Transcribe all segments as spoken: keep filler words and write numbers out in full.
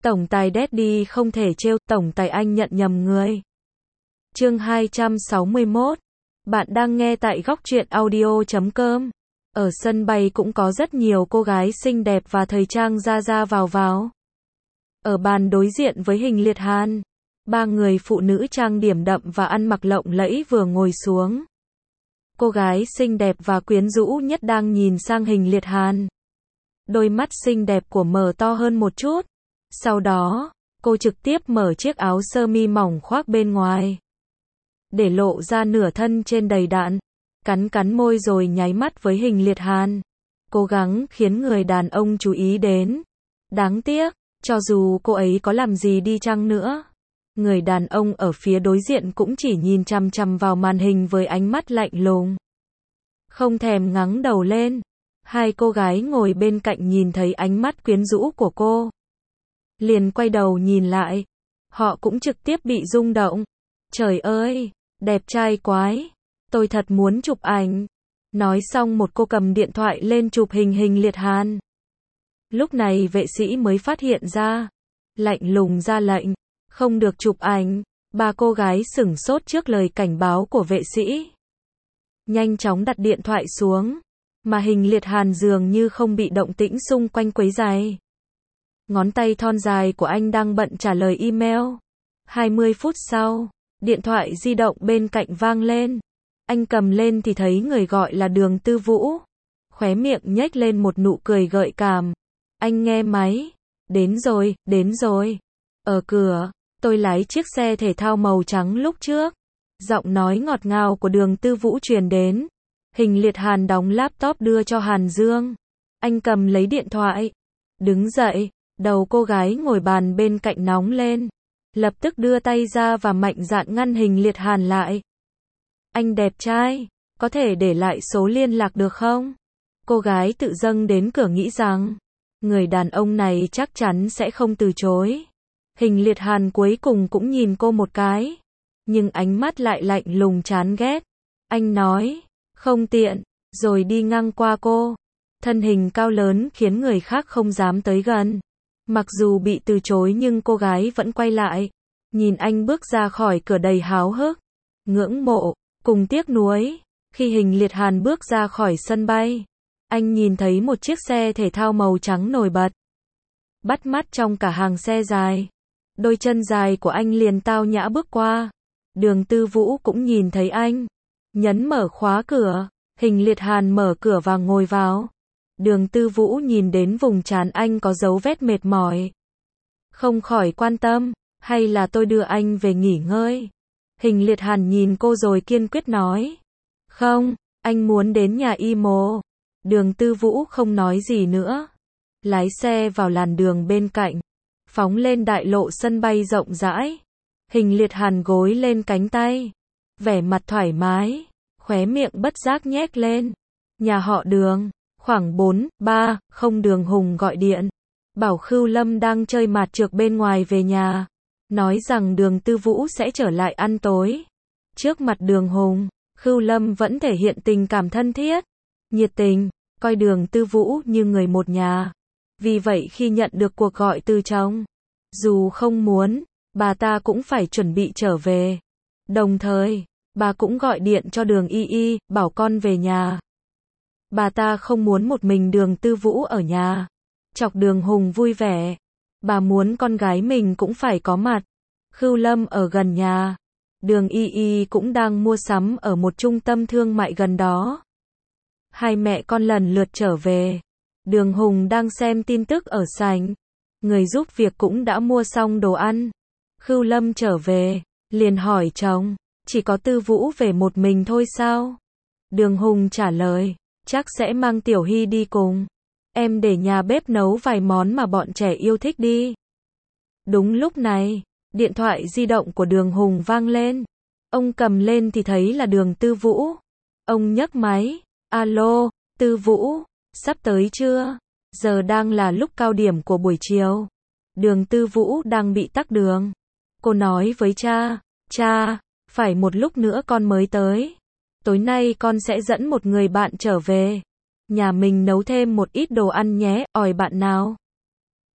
Tổng tài Daddy không thể trêu, tổng tài anh nhận nhầm người. Chương hai trăm sáu mươi mốt. Bạn đang nghe tại góc truyện audio chấm com. Ở sân bay cũng có rất nhiều cô gái xinh đẹp và thời trang ra ra vào vào. Ở bàn đối diện với Hình Liệt Hàn, ba người phụ nữ trang điểm đậm và ăn mặc lộng lẫy vừa ngồi xuống. Cô gái xinh đẹp và quyến rũ nhất đang nhìn sang Hình Liệt Hàn. Đôi mắt xinh đẹp của mở to hơn một chút. Sau đó, cô trực tiếp mở chiếc áo sơ mi mỏng khoác bên ngoài, để lộ ra nửa thân trên đầy đặn, cắn cắn môi rồi nháy mắt với Hình Liệt Hàn, cố gắng khiến người đàn ông chú ý đến. Đáng tiếc, cho dù cô ấy có làm gì đi chăng nữa, người đàn ông ở phía đối diện cũng chỉ nhìn chằm chằm vào màn hình với ánh mắt lạnh lùng, không thèm ngẩng đầu lên. Hai cô gái ngồi bên cạnh nhìn thấy ánh mắt quyến rũ của cô, liền quay đầu nhìn lại. Họ cũng trực tiếp bị rung động. Trời ơi, đẹp trai quái, tôi thật muốn chụp ảnh. Nói xong một cô cầm điện thoại lên chụp hình Hình Liệt Hàn. Lúc này vệ sĩ mới phát hiện ra, lạnh lùng ra lệnh, không được chụp ảnh. Ba cô gái sửng sốt trước lời cảnh báo của vệ sĩ, nhanh chóng đặt điện thoại xuống, mà Hình Liệt Hàn dường như không bị động tĩnh xung quanh quấy rầy. Ngón tay thon dài của anh đang bận trả lời email. hai mươi phút sau, điện thoại di động bên cạnh vang lên. Anh cầm lên thì thấy người gọi là Đường Tư Vũ. Khóe miệng nhếch lên một nụ cười gợi cảm. Anh nghe máy. Đến rồi, đến rồi. Ở cửa, tôi lái chiếc xe thể thao màu trắng lúc trước. Giọng nói ngọt ngào của Đường Tư Vũ truyền đến. Hình Liệt Hàn đóng laptop đưa cho Hàn Dương. Anh cầm lấy điện thoại, đứng dậy. Đầu cô gái ngồi bàn bên cạnh nóng lên, lập tức đưa tay ra và mạnh dạn ngăn Hình Liệt Hàn lại. Anh đẹp trai, có thể để lại số liên lạc được không? Cô gái tự dâng đến cửa nghĩ rằng, người đàn ông này chắc chắn sẽ không từ chối. Hình Liệt Hàn cuối cùng cũng nhìn cô một cái, nhưng ánh mắt lại lạnh lùng chán ghét. Anh nói, không tiện, rồi đi ngang qua cô. Thân hình cao lớn khiến người khác không dám tới gần. Mặc dù bị từ chối nhưng cô gái vẫn quay lại, nhìn anh bước ra khỏi cửa đầy háo hức, ngưỡng mộ, cùng tiếc nuối. Khi Hình Liệt Hàn bước ra khỏi sân bay, anh nhìn thấy một chiếc xe thể thao màu trắng nổi bật, bắt mắt trong cả hàng xe dài. Đôi chân dài của anh liền tao nhã bước qua. Đường Tư Vũ cũng nhìn thấy anh, nhấn mở khóa cửa. Hình Liệt Hàn mở cửa và ngồi vào. Đường Tư Vũ nhìn đến vùng trán anh có dấu vết mệt mỏi, không khỏi quan tâm, hay là tôi đưa anh về nghỉ ngơi? Hình Liệt Hàn nhìn cô rồi kiên quyết nói, không, anh muốn đến nhà y mô. Đường Tư Vũ không nói gì nữa, lái xe vào làn đường bên cạnh, phóng lên đại lộ sân bay rộng rãi. Hình Liệt Hàn gối lên cánh tay, vẻ mặt thoải mái, khóe miệng bất giác nhếch lên. Nhà họ Đường. Khoảng bốn, ba, không Đường Hùng gọi điện, bảo Khưu Lâm đang chơi mạt trược bên ngoài về nhà, nói rằng Đường Tư Vũ sẽ trở lại ăn tối. Trước mặt Đường Hùng, Khưu Lâm vẫn thể hiện tình cảm thân thiết, nhiệt tình, coi Đường Tư Vũ như người một nhà. Vì vậy khi nhận được cuộc gọi từ chồng, dù không muốn, bà ta cũng phải chuẩn bị trở về. Đồng thời, bà cũng gọi điện cho Đường Y Y, bảo con về nhà. Bà ta không muốn một mình Đường Tư Vũ ở nhà, chọc Đường Hùng vui vẻ. Bà muốn con gái mình cũng phải có mặt. Khưu Lâm ở gần nhà. Đường Y Y cũng đang mua sắm ở một trung tâm thương mại gần đó. Hai mẹ con lần lượt trở về. Đường Hùng đang xem tin tức ở sảnh. Người giúp việc cũng đã mua xong đồ ăn. Khưu Lâm trở về, liền hỏi chồng, chỉ có Tư Vũ về một mình thôi sao? Đường Hùng trả lời, chắc sẽ mang Tiểu Hy đi cùng. Em để nhà bếp nấu vài món mà bọn trẻ yêu thích đi. Đúng lúc này, điện thoại di động của Đường Hùng vang lên. Ông cầm lên thì thấy là Đường Tư Vũ. Ông nhấc máy. Alo, Tư Vũ, sắp tới chưa? Giờ đang là lúc cao điểm của buổi chiều. Đường Tư Vũ đang bị tắc đường. Cô nói với cha, cha, phải một lúc nữa con mới tới. Tối nay con sẽ dẫn một người bạn trở về. Nhà mình nấu thêm một ít đồ ăn nhé, ỏi bạn nào.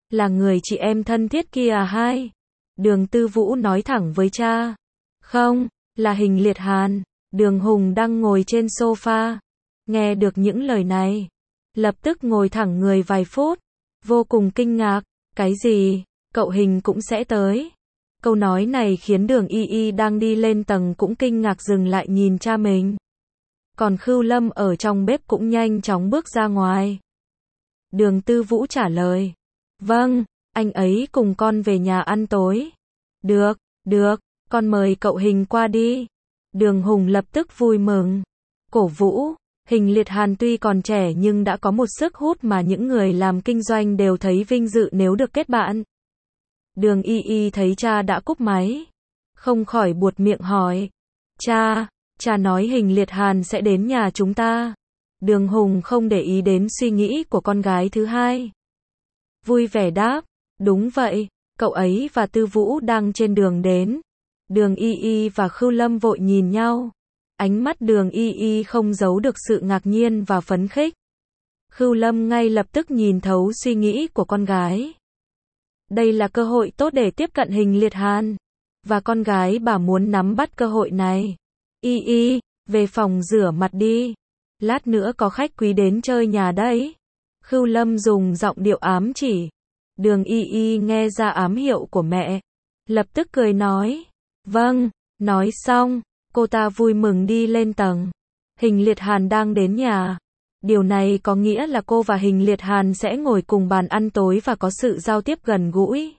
Là người chị em thân thiết kia à hai? Đường Tư Vũ nói thẳng với cha. Không, là Hình Liệt Hàn. Đường Hùng đang ngồi trên sofa. Nghe được những lời này, lập tức ngồi thẳng người vài phút, vô cùng kinh ngạc. Cái gì? Cậu Hình cũng sẽ tới? Câu nói này khiến Đường Y Y đang đi lên tầng cũng kinh ngạc dừng lại nhìn cha mình. Còn Khưu Lâm ở trong bếp cũng nhanh chóng bước ra ngoài. Đường Tư Vũ trả lời. Vâng, anh ấy cùng con về nhà ăn tối. Được, được, con mời cậu Hình qua đi. Đường Hùng lập tức vui mừng. Cổ vũ, Hình Liệt Hàn tuy còn trẻ nhưng đã có một sức hút mà những người làm kinh doanh đều thấy vinh dự nếu được kết bạn. Đường Y Y thấy cha đã cúp máy, không khỏi buột miệng hỏi. Cha, cha nói Hình Liệt Hàn sẽ đến nhà chúng ta. Đường Hùng không để ý đến suy nghĩ của con gái thứ hai. Vui vẻ đáp, đúng vậy, cậu ấy và Tư Vũ đang trên đường đến. Đường Y Y và Khưu Lâm vội nhìn nhau. Ánh mắt Đường Y Y không giấu được sự ngạc nhiên và phấn khích. Khưu Lâm ngay lập tức nhìn thấu suy nghĩ của con gái. Đây là cơ hội tốt để tiếp cận Hình Liệt Hàn. Và con gái bà muốn nắm bắt cơ hội này. Y Y, về phòng rửa mặt đi. Lát nữa có khách quý đến chơi nhà đấy. Khưu Lâm dùng giọng điệu ám chỉ. Đường Y Y nghe ra ám hiệu của mẹ. Lập tức cười nói. Vâng, nói xong, cô ta vui mừng đi lên tầng. Hình Liệt Hàn đang đến nhà. Điều này có nghĩa là cô và Hình Liệt Hàn sẽ ngồi cùng bàn ăn tối và có sự giao tiếp gần gũi.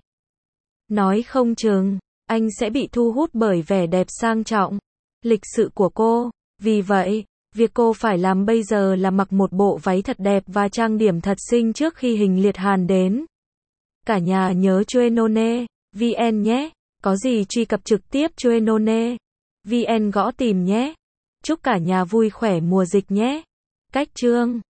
Nói không chừng, anh sẽ bị thu hút bởi vẻ đẹp sang trọng, lịch sự của cô. Vì vậy, việc cô phải làm bây giờ là mặc một bộ váy thật đẹp và trang điểm thật xinh trước khi Hình Liệt Hàn đến. Cả nhà nhớ Chuenone vê en nhé. Có gì truy cập trực tiếp Chuenone vê en gõ tìm nhé. Chúc cả nhà vui khỏe mùa dịch nhé. Cách chương